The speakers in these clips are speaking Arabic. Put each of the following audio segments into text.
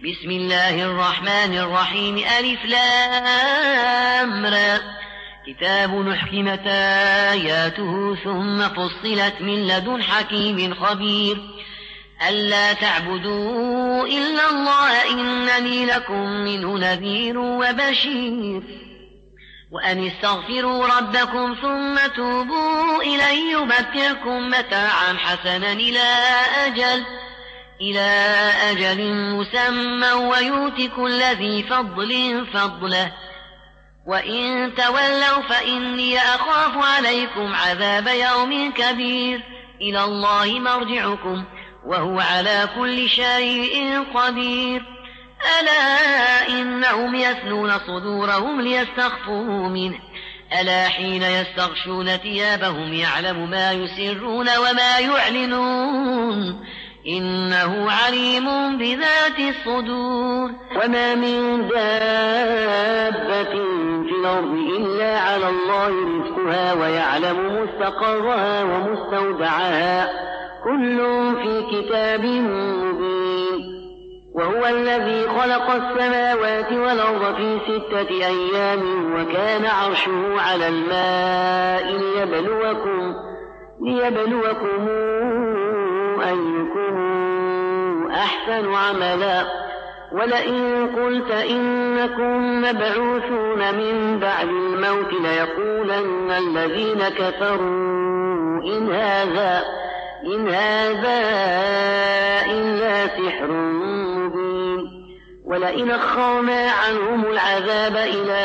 بسم الله الرحمن الرحيم ألف لام را كتاب أحكمت آياته ثم فصلت من لدن حكيم خبير ألا تعبدوا إلا الله إنني لكم منه نذير وبشير وأن استغفروا ربكم ثم توبوا إليه يمتعكم متاعا حسنا إلى أجل مسمى ويؤت كل ذي فضل فضله وإن تولوا فإني أخاف عليكم عذاب يوم كبير إلى الله مرجعكم وهو على كل شيء قدير ألا إنهم يثنون صدورهم ليستخفوا منه ألا حين يستغشون ثيابهم يعلم ما يسرون وما يعلنون إنه عليم بذات الصدور وما من دابة في الأرض إلا على الله رزقها ويعلم مستقرها ومستودعها كل في كتاب مبين وهو الذي خلق السماوات والأرض في 6 أيام وكان عرشه على الماء ليبلوكم أيكم أحسن عملا ولئن قلت إنكم مبعوثون من بعد الموت ليقولن الذين كفروا إن هذا إلا سحر مبين ولئن أخرنا عنهم العذاب إلى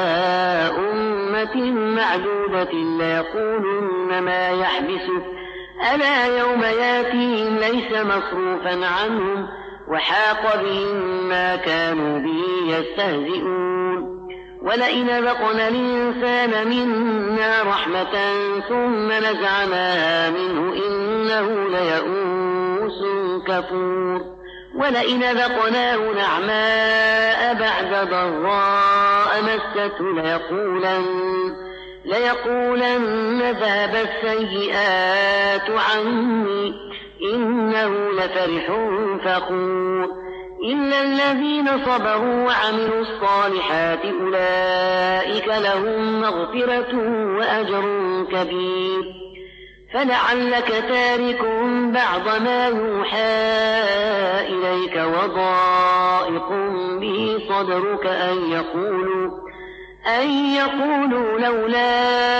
أمة معدودة ليقولن ما يحبسه ألا يوم ياتيهم ليس مصروفا عنهم وحاق بهم ما كانوا به يستهزئون ولئن ذقنا الإنسان منا رحمة ثم نزعناها منه إنه ليئوس كفور ولئن ذقناه نعماء بعد ضراء مسته ليقولن ذهب السيئات عني إنه لفرح فخور إلا الذين صبروا وعملوا الصالحات أولئك لهم مغفرة وأجر كبير فلعلك تارك بعض ما يوحى إليك وضائق به صدرك أن يقولوا لولا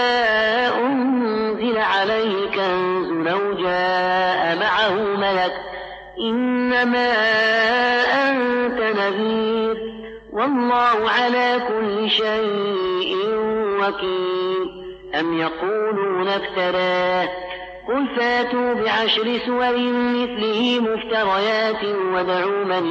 أنزل عليه كنز لو جاء معه ملك إنما أنت نذير والله على كل شيء وكيل أم يقولون افتراه قل فاتوا ب10 سور مثله مفتريات وادعوا من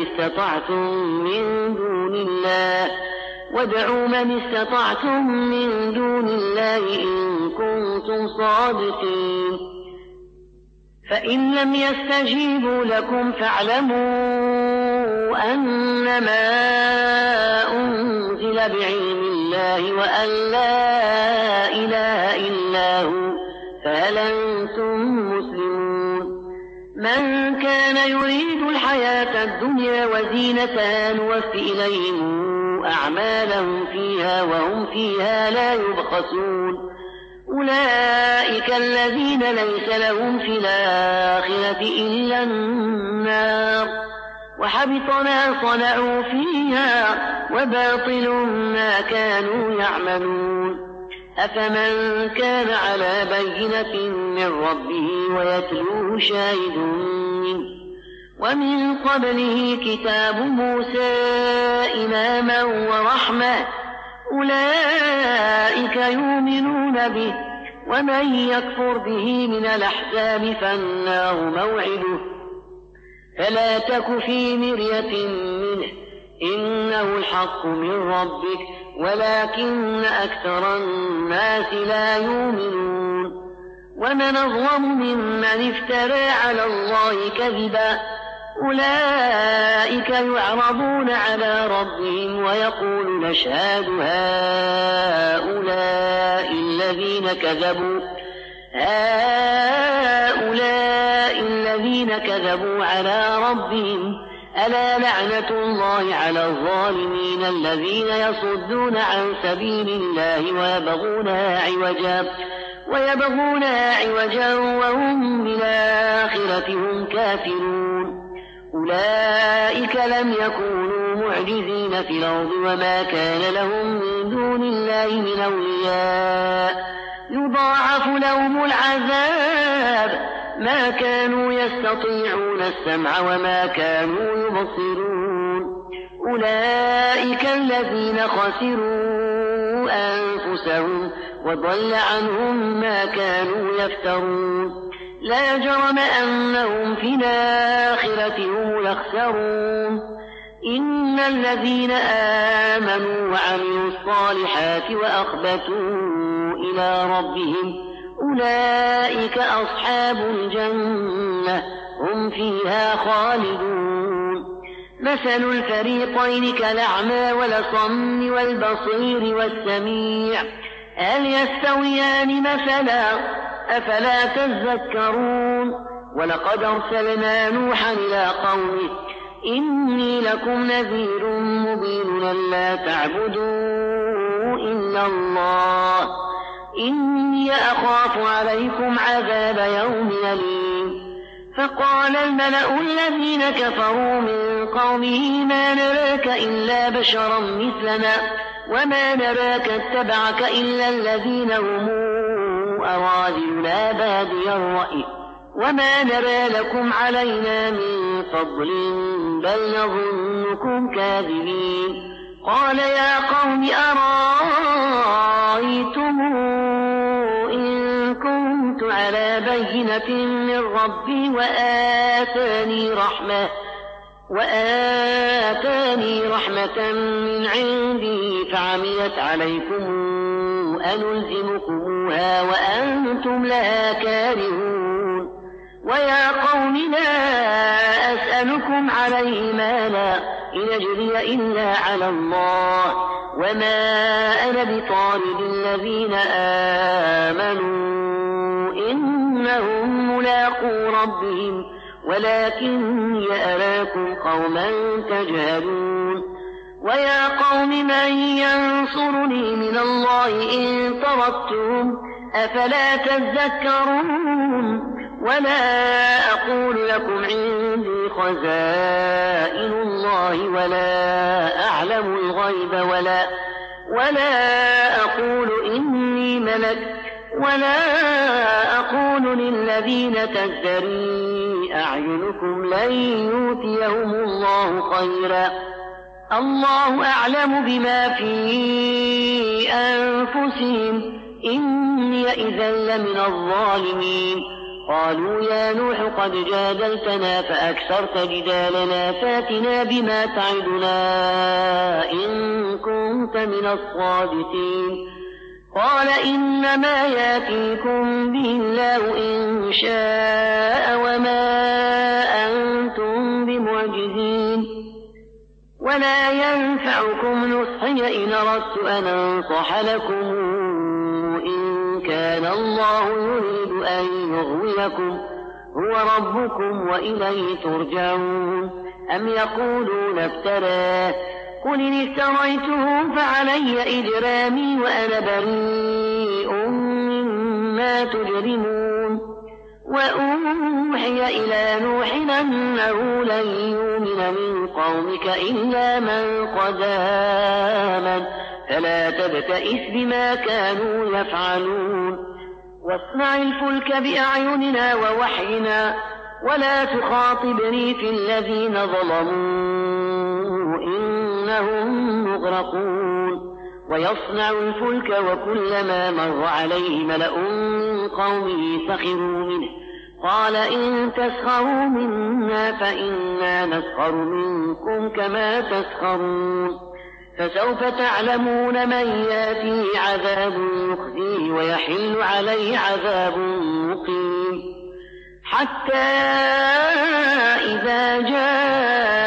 استطعتم من دون الله إن كنتم صادقين فإن لم يستجيبوا لكم فاعلموا أنما أنزل بعلم الله وأن لا إله إلا هو فهل أنتم مسلمون من كان يريد الحياة الدنيا وزينتها نوفي إليهم أعمالهم فيها وهم فيها لا يبخسون أولئك الذين ليس لهم في الآخرة إلا النار وحبط ما صنعوا فيها وباطل ما كانوا يعملون أفمن كان على بينة من ربه ويتلوه شاهد منه ومن قبله كتاب موسى إماما ورحمة أولئك يؤمنون به ومن يكفر به من الأحزاب فالنار موعده فلا تك في مرية منه إنه الحق من ربك ولكن أكثر الناس لا يؤمنون ومن أظلم ممن افترى على الله كذبا أولئك يعرضون على ربهم ويقول نشهد هؤلاء الذين كذبوا على ربهم ألا لعنة الله على الظالمين الذين يصدون عن سبيل الله ويبغونها عوجا وهم بالآخرة هم كافرون. أولئك لم يكونوا معجزين في الأرض وما كان لهم من دون الله من أولياء يضاعف لهم العذاب ما كانوا يستطيعون السمع وما كانوا يبصرون. أولئك الذين خسروا أنفسهم وضل عنهم ما كانوا يفترون. لا جرم أنهم في الآخرة هم الأخسرون. إن الذين آمنوا وعملوا الصالحات وأخبتوا إلى ربهم أولئك أصحاب الجنة هم فيها خالدون. مثل الفريقين كالأعمى والأصم والبصير والسميع هل يستويان مثلا أفلا تذكرون. ولقد أرسلنا نوحا إلى قومه إني لكم نذير مبين ألا تعبدوا إلا الله إني أخاف عليكم عذاب يوم أليم. فقال الملأ الذين كفروا من قومه ما نراك إلا بشرا مثلنا وما نراك اتبعك إلا الذين هم أراذلنا بادي الرأي وما نرى لكم علينا من فضل بل نظنكم كاذبين. قال يا قوم أرأيتم إن كنت على بينة من ربي وآتاني رحمة من عندي فعميت عليكم أنلزمكموها وأنتم لها كارهون. ويا قوم لا أسألكم عليه مالا إن أجري إلا على الله وما أنا بطارد الذين آمنوا إنهم ملاقو ربهم ولكني أراكم قوما تجهلون. ويا قوم من ينصرني من الله إن طردتم أفلا تذكرون. ولا أقول لكم عندي خزائن الله ولا أعلم الغيب ولا أقول إني ملك ولا أقول للذين تزدري أعينكم لن يؤتيهم الله خيرا الله أعلم بما في أنفسهم إني إذا لمن الظالمين. قالوا يا نوح قد جادلتنا فأكثرت جدالنا فاتنا بما تعدنا إن كنت من الصادقين. قال إنما يأتيكم به الله إن شاء وما أنتم بمعجزين. ولا ينفعكم نصحي إن أردت أن أنصح لكم إن كان الله يريد أن يغويكم هو ربكم وإليه ترجعون. أم يقولون افتراه قل إن افتريته فعلي إجرامي وأنا بريء مما تجرمون. وأوحي إلى نوح أنه لن يؤمن من قومك إلا من قد آمن فلا تبتئس بما كانوا يفعلون. واصنع الفلك بأعيننا ووحينا ولا تخاطبني في الذين ظلموا إنهم مغرقون. ويصنع الفلك وكلما مر عليه ملأ من قومه سخروا منه قال إن تسخروا منا فإنا نسخر منكم كما تسخرون. فسوف تعلمون من يأتيه عذاب يخزيه ويحل عليه عذاب مقيم. حتى إذا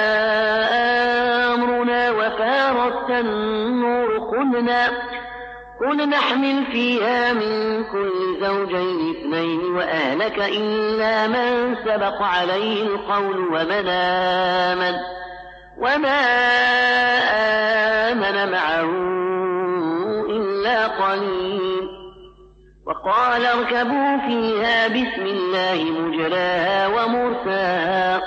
جاء أمرنا وفارت النور قل نحمل فيها من كل زوجين اثنين وأهلك إلا من سبق عليه القول وما آمن معه إلا قليل. وقال اركبوا فيها بسم الله مجراها ومرساها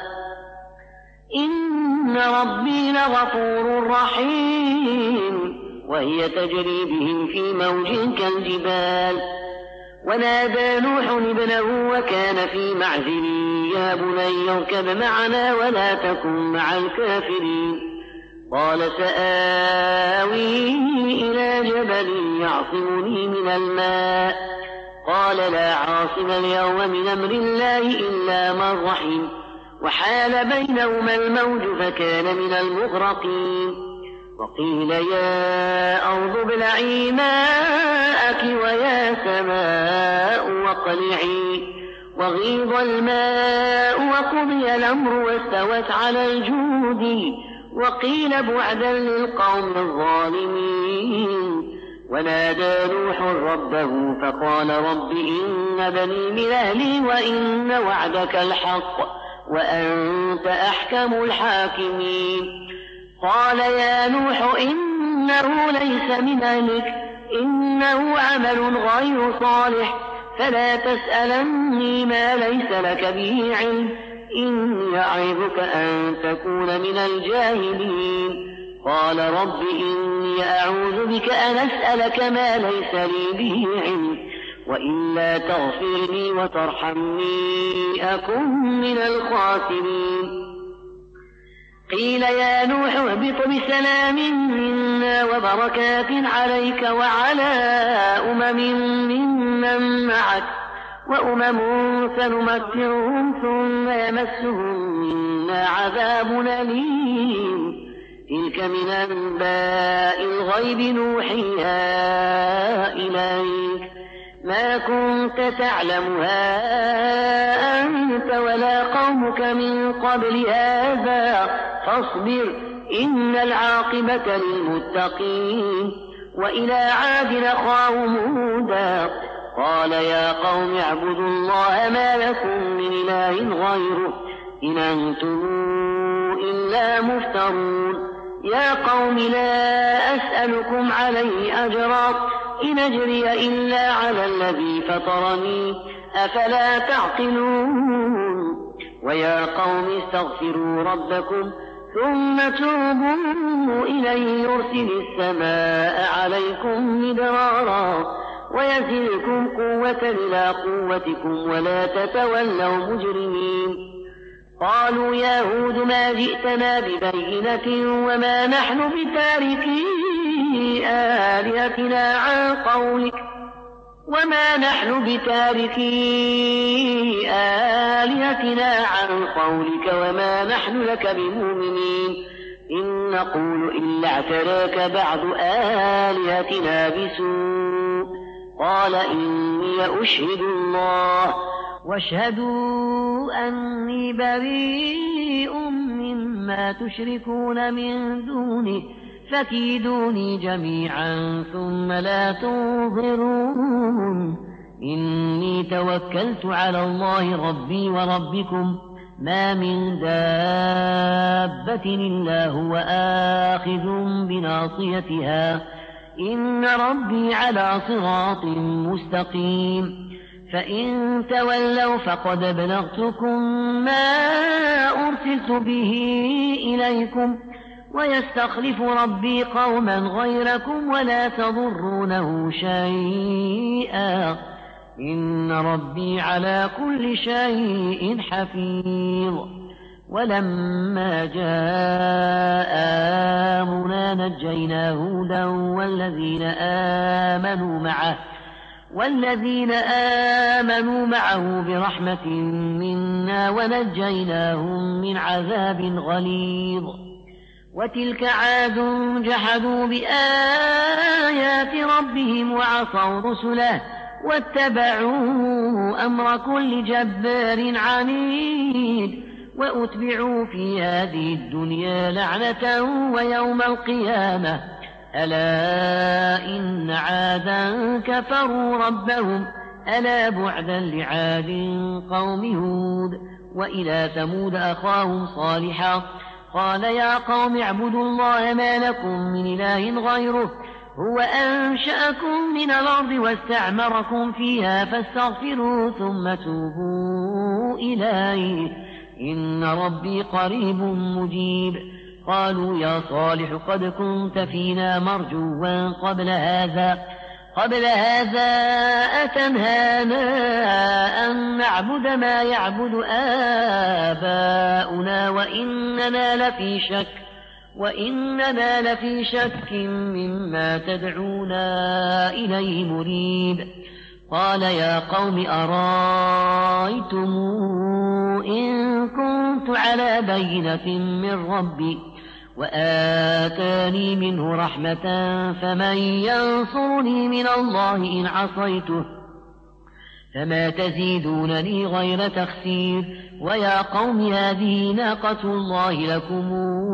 إن ربي لغفور رحيم. وهي تجري بهم في موج كالجبال. ونادى نوح ابنه وكان في معزل يا بني اركب معنا ولا تكن مع الكافرين. قال سآوي إلى جبل يعصمني من الماء. قال لا عاصم اليوم من أمر الله إلا من رحم. وحال بينهما الموج فكان من المغرقين. وقيل يا أرض ابلعي ماءك ويا سماء واقلعي. وغيض الماء وقضي الأمر واستوت على الجود. وقيل بعدا للقوم الظالمين. ونادى نوح ربه فقال رب إن بني من أهلي وإن وعدك الحق وأنت أحكم الحاكمين. قال يا نوح إنه ليس من أهلك إنه عمل غير صالح فلا تسألني ما ليس لك به علم إني أعظك أن تكون من الجاهلين. قال رب إني أعوذ بك أن أسألك ما ليس لي به علم وإلا تغفر لي وترحمني أكن من الخاسرين. قيل يا نوح اهبط بسلام منا وبركات عليك وعلى ممن معك وأمم سنمتعهم ثم يمسهم منا عذاب أليم. تلك من أنباء الغيب نوحيها إليك ما كنت تعلمها أنت ولا قومك من قبل هذا فاصبر إن العاقبة للمتقين. وإلى عاد أخاهم هودا قال يا قوم اعبدوا الله ما لكم من إله غيره إن أنتم إلا مفترون. يا قوم لا أسألكم عليه أجرا إن أجري إلا على الذي فطرني أفلا تعقلون. ويا قوم استغفروا ربكم ثم توبوا إليه يرسل السماء عليكم مدرارا ويزدكم قوة إلى قوتكم ولا تتولوا مجرمين. قالوا يا هود ما جئتنا ببينة وما نحن بتاركي آلهتنا عن قولك وما نحن لك بمؤمنين إن نقول إلا اعتراك بعض آلهتنا بسوء. قال إني أشهد الله واشهدوا أني بريء مما تشركون من دونه فكيدوني جميعا ثم لا تنظرون. إني توكلت على الله ربي وربكم ما من دابة إلا هو آخذ بناصيتها إن ربي على صراط مستقيم. فإن تولوا فقد أبلغتكم ما أرسلت به إليكم ويستخلف ربي قوما غيركم ولا تضرونه شيئا إن ربي على كل شيء حفيظ. ولما جاء آمرنا نجينا هودا والذين آمنوا معه برحمة منا ونجيناهم من عذاب غليظ. وتلك عاد جحدوا بآيات ربهم وعصوا رسله واتبعوا أمر كل جبار عنيد وأتبعوا في هذه الدنيا لعنة ويوم القيامة ألا إن عادا كفروا ربهم ألا بعدا لعاد قوم هود. وإلى ثمود أخاهم صالحا قال يا قوم اعبدوا الله ما لكم من إله غيره هو أنشأكم من الأرض واستعمركم فيها فاستغفروه ثم توبوا إليه إن ربي قريب مجيب. قالوا يا صالح قد كنت فينا مرجوا قبل هذا أتنهانا أن نعبد ما يعبد آباؤنا وإننا لفي شك مما تدعونا إليه مريب. قال يا قوم أرايتم إن كنت على بينة من ربي وآتاني منه رحمة فمن ينصرني من الله إن عصيته فما تزيدونني غير تخسير. ويا قوم هذه ناقة الله لكم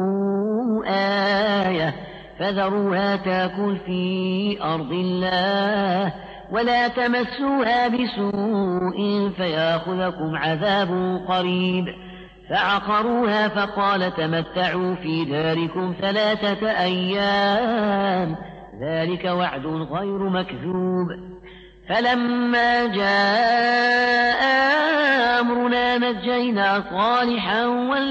آية فذروها تاكل في أرض الله ولا تمسوها بسوء فياخذكم عذاب قريب. فعقروها فقال تمتعوا في داركم 3 أيام ذلك وعد غير مكذوب. فلما جاء أمرنا نجينا صالحا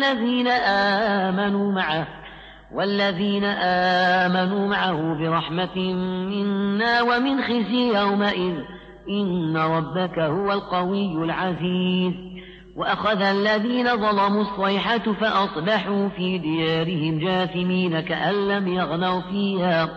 والذين آمنوا معه برحمة منا ومن خزي يومئذ إن ربك هو القوي العزيز. وأخذ الذين ظلموا الصيحة فأصبحوا في ديارهم جاثمين كأن لم يغنوا فيها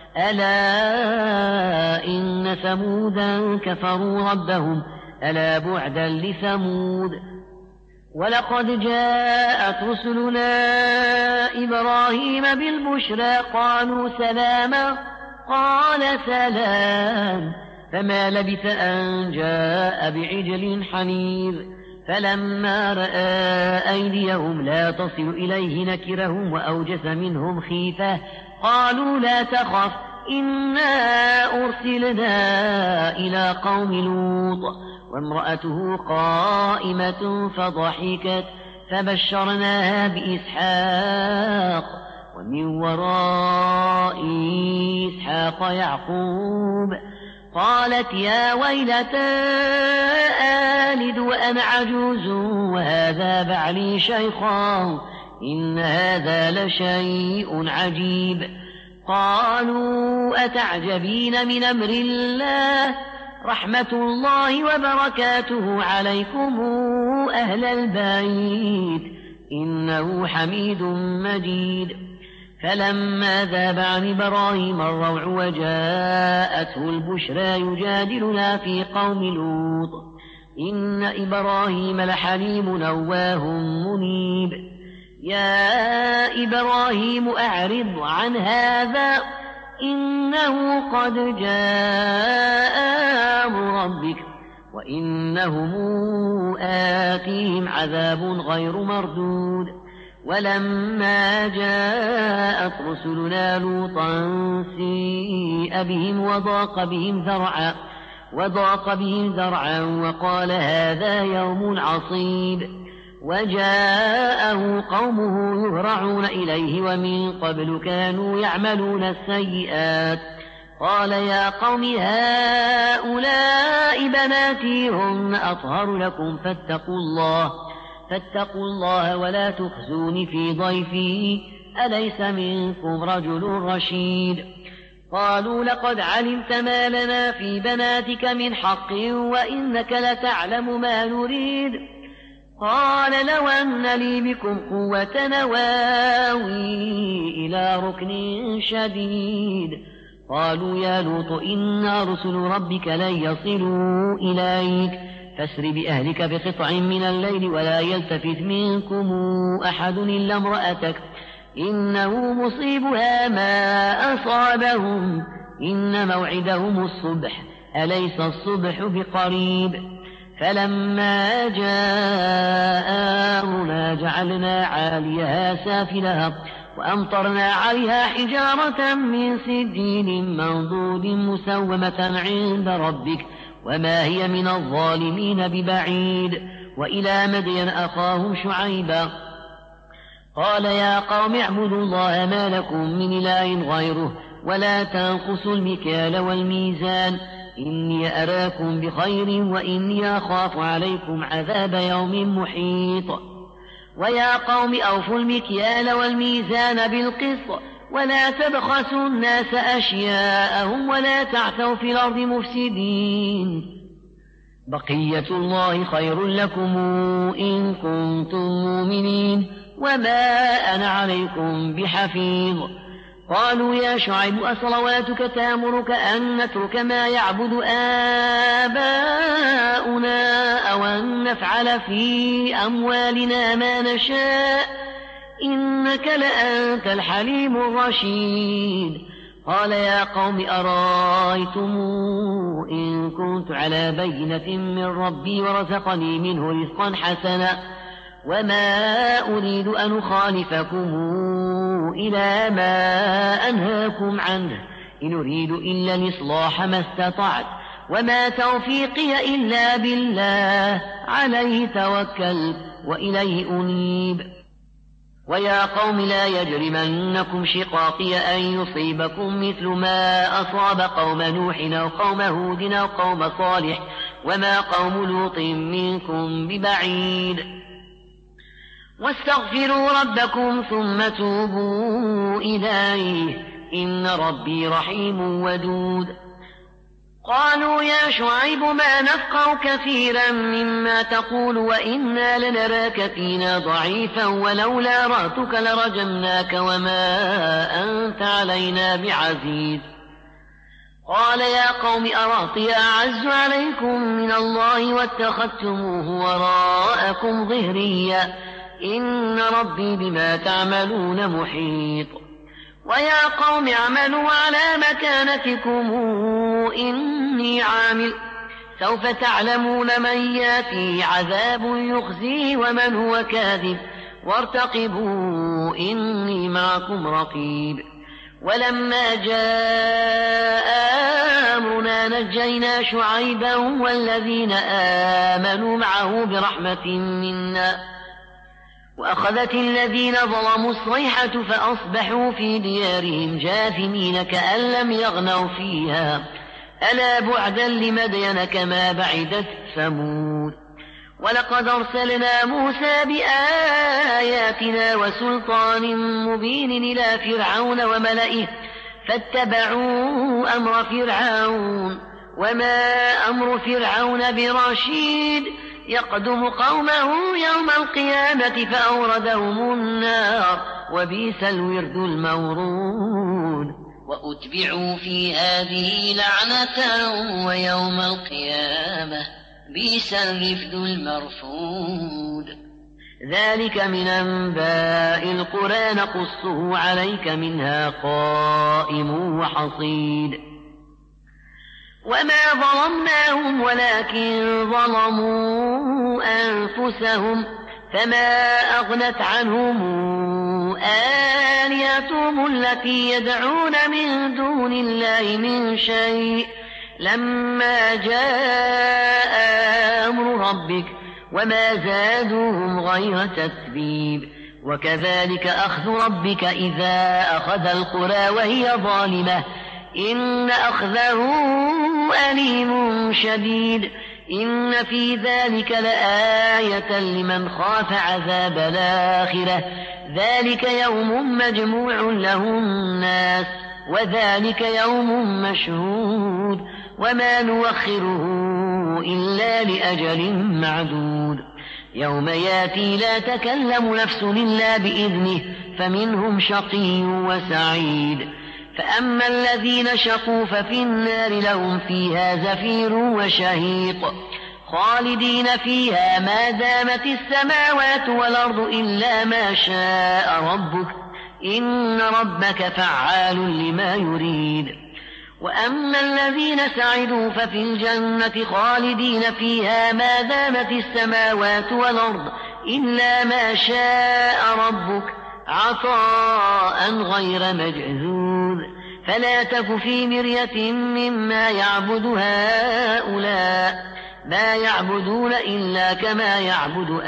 ألا إن ثمودا كفروا ربهم ألا بعدا لثمود. ولقد جاءت رسلنا إبراهيم بالبشرى قالوا سلاما قال سلام فما لبث أن جاء بعجل حنيذ. فلما رأى أيديهم لا تصل إليه نكرهم وأوجس منهم خيفة قالوا لا تخف إنا أرسلنا إلى قوم لوط وامرأته قائمة فضحكت فبشرناها بإسحاق ومن وراء إسحاق يعقوب. قالت يا ويلتى آلد وأنا عجوز وهذا بعلي شيخا إن هذا لشيء عجيب. قالوا أتعجبين من أمر الله رحمة الله وبركاته عليكم أهل البيت إنه حميد مجيد. فلما ذاب عن إبراهيم الروع وجاءته البشرى يجادلنا في قوم لوط إن إبراهيم لحليم أواه منيب. يا إبراهيم أعرض عن هذا إنه قد جاء أمر ربك وإنهم آتيهم عذاب غير مردود. ولما جاءت رسلنا لوطا سيء بهم وضاق بهم ذرعا وقال هذا يوم عصيب. وجاءه قومه يهرعون إليه ومن قبل كانوا يعملون السيئات. قال يا قوم هؤلاء بناتي هن أطهر لكم فاتقوا الله ولا تخزوني في ضيفي أليس منكم رجل رشيد. قالوا لقد علمت ما لنا في بناتك من حق وإنك لتعلم ما نريد. قال لو أن لي بكم قوة نواوي إلى ركن شديد. قالوا يا لوط إنا رسل ربك لن يصلوا إليك فاسر بأهلك بقطع من الليل ولا يلتفت منكم أحد إلا امرأتك إنه مصيبها ما أصابهم إن موعدهم الصبح أليس الصبح بقريب. فلما جاء أمرنا جعلنا عاليها سافلها وأمطرنا عليها حجارة من سجيل منضود مسومة عند ربك وما هي من الظالمين ببعيد. وإلى مدين أخاهم شعيبا قال يا قوم اعبدوا الله ما لكم من إله غيره ولا تنقصوا المكيال والميزان إني أراكم بخير وإني أخاف عليكم عذاب يوم محيط. ويا قوم أوفوا المكيال والميزان بالقسط ولا تبخسوا الناس أشياءهم ولا تعثوا في الأرض مفسدين بقية الله خير لكم إن كنتم مؤمنين وما أنا عليكم بحفيظ. قالوا يا شعيب أصلواتك تأمرك أن نترك ما يعبد آباؤنا أو أن نفعل في أموالنا ما نشاء إنك لأنت الحليم الرشيد. قال يا قوم أرأيتم إن كنت على بينة من ربي ورزقني منه رزقا حسنا وما أريد أن أخالفكم إلى ما أنهاكم عنه إن أريد إلا الإصلاح ما استطعت وما توفيقي إلا بالله عليه توكلت وإليه أنيب. ويا قوم لا يجرمنكم شقاقي أن يصيبكم مثل ما أصاب قوم نوح أو قوم هود أو قوم صالح وما قوم لوط منكم ببعيد. واستغفروا ربكم ثم توبوا إليه إن ربي رحيم ودود. قالوا يا شعيب ما نفقه كثيرا مما تقول وإنا لنراك فينا ضعيفا ولولا رأتك لرجمناك وما أنت علينا بعزيز. قال يا قوم أرهطي أعز عليكم من الله واتخذتموه وراءكم ظهريا إن ربي بما تعملون محيط. ويا قوم اعملوا على مكانتكم إني عامل سوف تعلمون من ياتيه عذاب يخزيه ومن هو كاذب وارتقبوا إني معكم رقيب. ولما جاء أمرنا نجينا شعيبا والذين آمنوا معه برحمة منا وأخذت الذين ظلموا الصيحة فأصبحوا في ديارهم جاثمين كأن لم يغنوا فيها ألا بعدا لمدين كما بعدت ثمود. ولقد أرسلنا موسى بآياتنا وسلطان مبين إلى فرعون وملئه فاتبعوا أمر فرعون وما أمر فرعون برشيد يقدم قومه يوم القيامة فأوردهم النار وبئس الورد المورود. وأتبعوا في هذه لعنة ويوم القيامة بئس الرفد المرفود. ذلك من أنباء القرى نقصه عليك منها قائم وحصيد. وما ظلمناهم ولكن ظلموا أنفسهم فما أغنت عنهم آلهتهم التي يدعون من دون الله من شيء لما جاء أمر ربك وما زادوهم غير تتبيب. وكذلك أخذ ربك إذا أخذ القرى وهي ظالمة إن أخذه أليم شديد. إن في ذلك لآية لمن خاف عذاب الآخرة ذلك يوم مجموع له الناس وذلك يوم مشهود وما نوخره إلا لأجل معدود. يوم ياتي لا تكلم نفس إلا بإذنه فمنهم شقي وسعيد. فأما الذين شقوا ففي النار لهم فيها زفير وشهيق خالدين فيها ما دامت السماوات والأرض إلا ما شاء ربك إن ربك فعال لما يريد. وأما الذين سعدوا ففي الجنة خالدين فيها ما دامت السماوات والأرض إلا ما شاء ربك عطاء غير مجذوذ فلا تك في مرية مما يعبد هؤلاء ما يعبدون إلا كما يعبد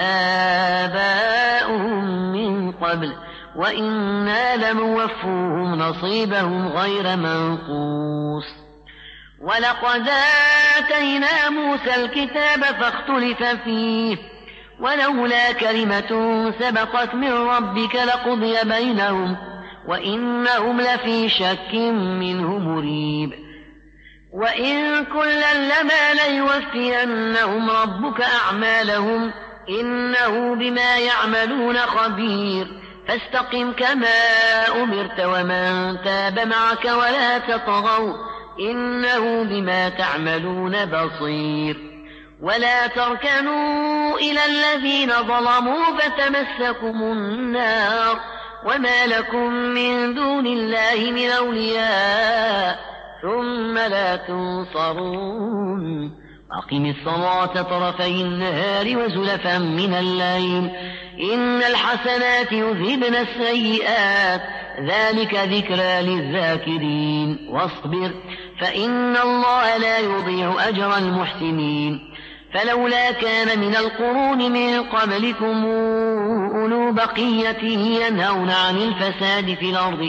آباؤهم من قبل وإنا لموفوهم نصيبهم غير منقوص ولقد آتينا موسى الكتاب فاختلف فيه ولولا كلمة سبقت من ربك لقضي بينهم وإنهم لفي شك منه مريب وإن كلا لما ليوفينهم ربك أعمالهم إنه بما يعملون خبير فاستقم كما أمرت ومن تاب معك ولا تطغوا إنه بما تعملون بصير ولا تركنوا إلى الذين ظلموا فتمسكم النار وما لكم من دون الله من أولياء ثم لا تنصرون أقم الصلاة طرفي النهار وزلفا من الليل إن الحسنات يذهبن السيئات ذلك ذكرى للذاكرين واصبر فإن الله لا يضيع أجر المحسنين فلولا كان من القرون من قبلكم أولو بقية ينهون عن الفساد في الأرض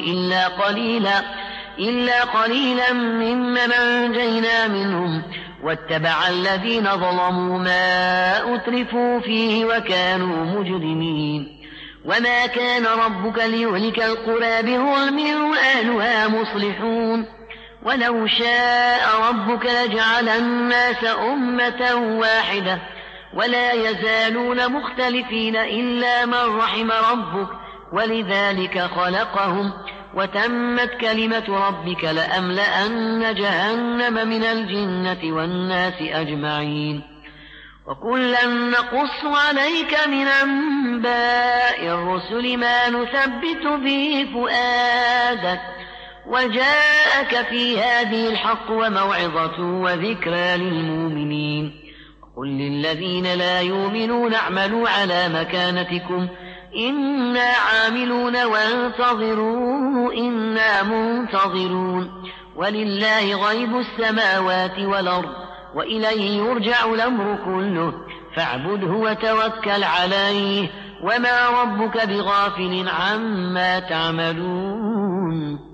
إلا قليلا ممن أنجينا منهم واتبع الذين ظلموا ما أترفوا فيه وكانوا مجرمين وما كان ربك ليهلك القرى بظلم وأهلها مصلحون ولو شاء ربك لجعل الناس أمة واحدة ولا يزالون مختلفين إلا من رحم ربك ولذلك خلقهم وتمت كلمة ربك لأملأن جهنم من الجنة والناس أجمعين وكلا نقص عليك من أنباء الرسل ما نثبت به فؤادك وجاءك في هذه الحق وموعظة وذكرى للمؤمنين قل للذين لا يؤمنون اعملوا على مكانتكم إنا عاملون وانتظروا إنا منتظرون ولله غيب السماوات والأرض وإليه يرجع الأمر كله فاعبده وتوكل عليه وما ربك بغافل عما تعملون